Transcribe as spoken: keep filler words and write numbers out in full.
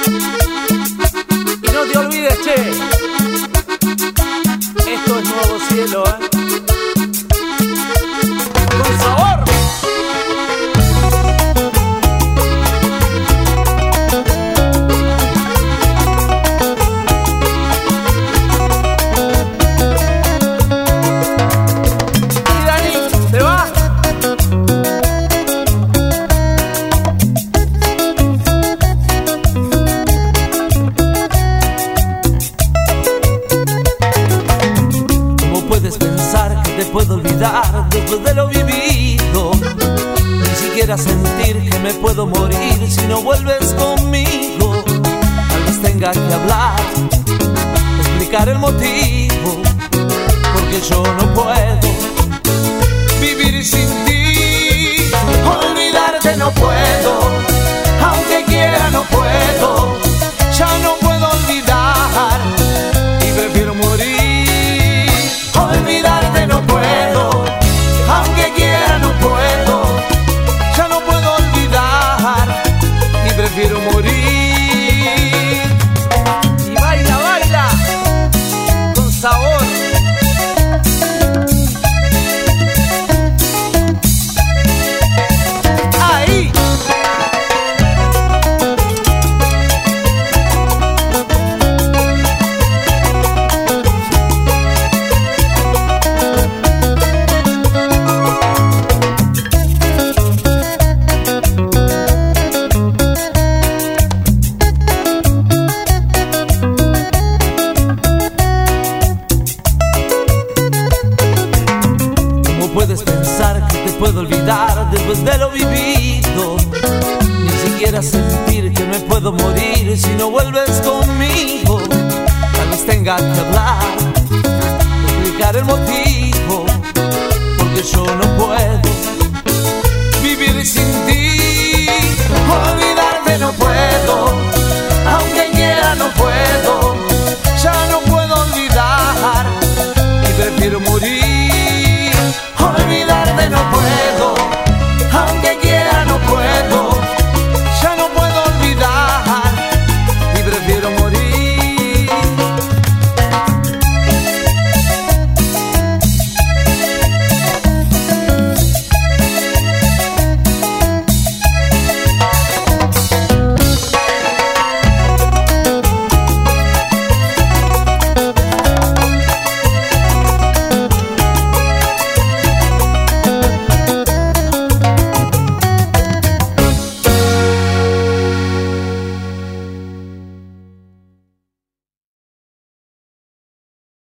Y no te olvides, che, esto es Nuevo Cielo, ¿eh? Con sabor. Y Dani, ¿te va? Puedes pensar que te puedo olvidar después de lo vivido, ni siquiera sentir que me puedo morir si no vuelves conmigo. Tal vez tenga que hablar, explicar el motivo, porque yo no puedo vivir sin ti. Olvidarte no puedo, aunque quiera no puedo. Ya no puedo olvidar y prefiero morir. Olvidarte no puedo, aunque quiera no puedo. Ya no puedo olvidar y prefiero morir. Y baila, baila, con sabor. Ahí. Puedes pensar que te puedo olvidar después de lo vivido, ni siquiera sentir que me puedo morir si no vuelves conmigo. Tal vez tenga que hablar, explicar el motivo,